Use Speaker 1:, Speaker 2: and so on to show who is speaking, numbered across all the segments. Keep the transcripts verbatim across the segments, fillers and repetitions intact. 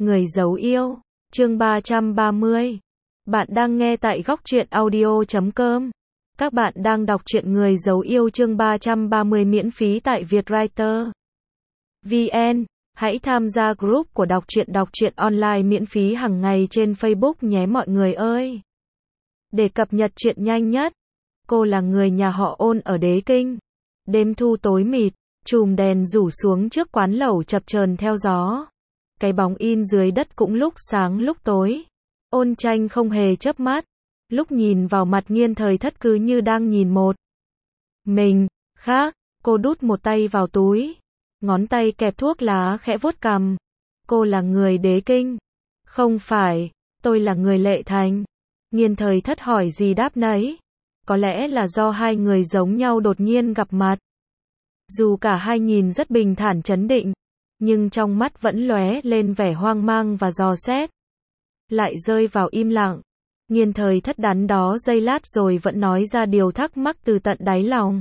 Speaker 1: Người giấu yêu, chương ba trăm ba mươi. Bạn đang nghe tại góc truyện audio chấm com. Các bạn đang đọc truyện Người giấu yêu chương ba trăm ba mươi miễn phí tại Vietwriter chấm vn. Hãy tham gia group của đọc truyện đọc truyện online miễn phí hàng ngày trên Facebook nhé mọi người ơi. Để cập nhật truyện nhanh nhất. Cô là người nhà họ Ôn ở Đế Kinh. Đêm thu tối mịt, chùm đèn rủ xuống trước quán lẩu chập chờn theo gió. Cái bóng in dưới đất cũng lúc sáng lúc tối. Ôn Tranh không hề chớp mắt. Lúc nhìn vào mặt Nghiên Thời Thất cứ như đang nhìn một mình khác. Cô đút một tay vào túi, ngón tay kẹp thuốc lá khẽ vuốt cằm. Cô là người Đế Kinh. Không phải, tôi là người Lệ Thành. Nghiên Thời Thất hỏi gì đáp nấy. Có lẽ là do hai người giống nhau đột nhiên gặp mặt. Dù cả hai nhìn rất bình thản trấn định, nhưng trong mắt vẫn lóe lên vẻ hoang mang và dò xét. Lại rơi vào im lặng. Nghiên Thời Thất đắn đo giây lát rồi vẫn nói ra điều thắc mắc từ tận đáy lòng.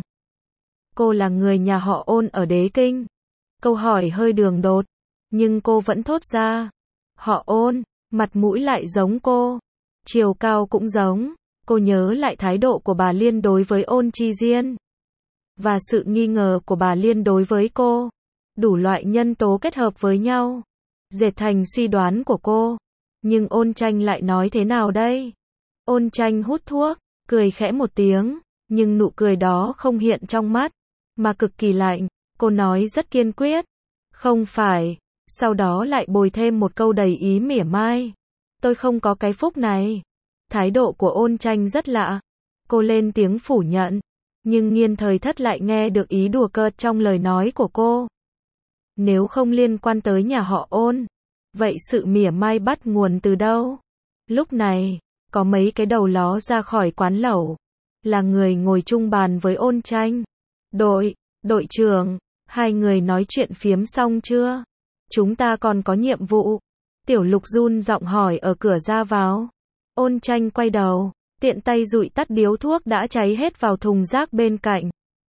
Speaker 1: Cô là người nhà họ Ôn ở Đế Kinh. Câu hỏi hơi đường đột, nhưng cô vẫn thốt ra. Họ Ôn, mặt mũi lại giống cô, chiều cao cũng giống. Cô nhớ lại thái độ của bà Liên đối với Ôn Chi Diên, và sự nghi ngờ của bà Liên đối với cô. Đủ loại nhân tố kết hợp với nhau, dệt thành suy đoán của cô. Nhưng Ôn Tranh lại nói thế nào đây? Ôn Tranh hút thuốc, cười khẽ một tiếng, nhưng nụ cười đó không hiện trong mắt, mà cực kỳ lạnh. Cô nói rất kiên quyết. Không phải. Sau đó lại bồi thêm một câu đầy ý mỉa mai. Tôi không có cái phúc này. Thái độ của Ôn Tranh rất lạ. Cô lên tiếng phủ nhận. Nhưng Nghiên Thời Thất lại nghe được ý đùa cợt trong lời nói của cô. Nếu không liên quan tới nhà họ Ôn, vậy sự mỉa mai bắt nguồn từ đâu? Lúc này, có mấy cái đầu ló ra khỏi quán lẩu. Là người ngồi chung bàn với Ôn Tranh. Đội, đội trưởng, hai người nói chuyện phiếm xong chưa? Chúng ta còn có nhiệm vụ. Tiểu Lục run giọng hỏi ở cửa ra vào. Ôn Tranh quay đầu, tiện tay dụi tắt điếu thuốc đã cháy hết vào thùng rác bên cạnh.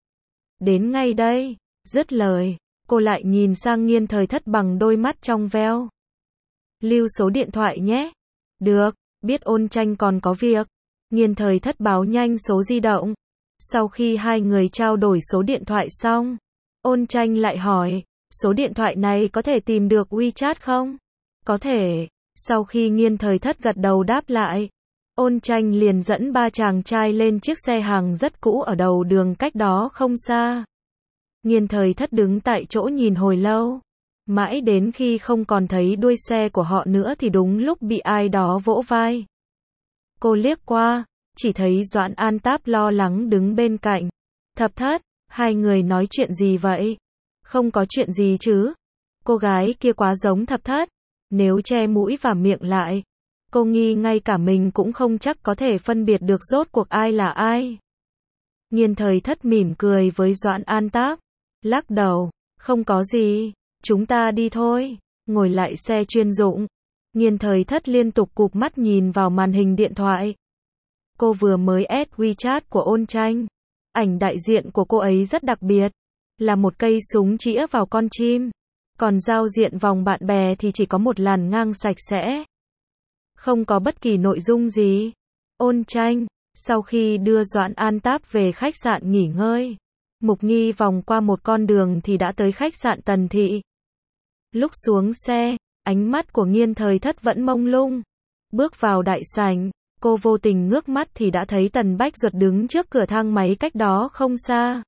Speaker 1: Đến ngay đây. Dứt lời, cô lại nhìn sang Nghiên Thời Thất bằng đôi mắt trong veo. Lưu số điện thoại nhé. Được, biết Ôn Tranh còn có việc. Nghiên Thời Thất báo nhanh số di động. Sau khi hai người trao đổi số điện thoại xong, Ôn Tranh lại hỏi, số điện thoại này có thể tìm được WeChat không? Có thể. Sau khi Nghiên Thời Thất gật đầu đáp lại, Ôn Tranh liền dẫn ba chàng trai lên chiếc xe hàng rất cũ ở đầu đường cách đó không xa. Nghiên Thời Thất đứng tại chỗ nhìn hồi lâu. Mãi đến khi không còn thấy đuôi xe của họ nữa thì đúng lúc bị ai đó vỗ vai. Cô liếc qua, chỉ thấy Doãn An Táp lo lắng đứng bên cạnh. Thập Thất, hai người nói chuyện gì vậy? Không có chuyện gì chứ? Cô gái kia quá giống Thập Thất. Nếu che mũi và miệng lại, cô nghi ngay cả mình cũng không chắc có thể phân biệt được rốt cuộc ai là ai. Nghiên Thời Thất mỉm cười với Doãn An Táp, lắc đầu, không có gì, chúng ta đi thôi. Ngồi lại xe chuyên dụng, Nghiên Thời Thất liên tục cụp mắt nhìn vào màn hình điện thoại. Cô vừa mới add WeChat của Ôn Tranh. Ảnh đại diện của cô ấy rất đặc biệt, là một cây súng chĩa vào con chim. Còn giao diện vòng bạn bè thì chỉ có một làn ngang sạch sẽ. Không có bất kỳ nội dung gì. Ôn Tranh, sau khi đưa Doãn An Táp về khách sạn nghỉ ngơi, Mục Nghi vòng qua một con đường thì đã tới khách sạn Tần Thị. Lúc xuống xe, ánh mắt của Nghiên Thời Thất vẫn mông lung. Bước vào đại sảnh, cô vô tình ngước mắt thì đã thấy Tần Bách Duật đứng trước cửa thang máy cách đó không xa.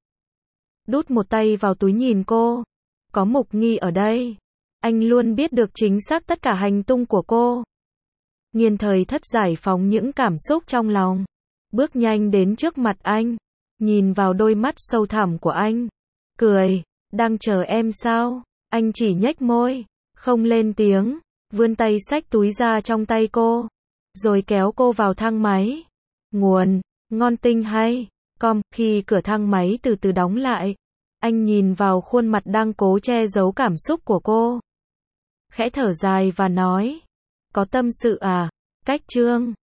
Speaker 1: Đút một tay vào túi nhìn cô. Có Mục Nghi ở đây. Anh luôn biết được chính xác tất cả hành tung của cô. Nghiên Thời Thất giải phóng những cảm xúc trong lòng. Bước nhanh đến trước mặt anh. Nhìn vào đôi mắt sâu thẳm của anh. Cười, đang chờ em sao? Anh chỉ nhếch môi, không lên tiếng. Vươn tay xách túi ra trong tay cô. Rồi kéo cô vào thang máy. Nguồn, ngon tinh hay. Com, khi cửa thang máy từ từ đóng lại. Anh nhìn vào khuôn mặt đang cố che giấu cảm xúc của cô. Khẽ thở dài và nói. Có tâm sự à? Cách chương.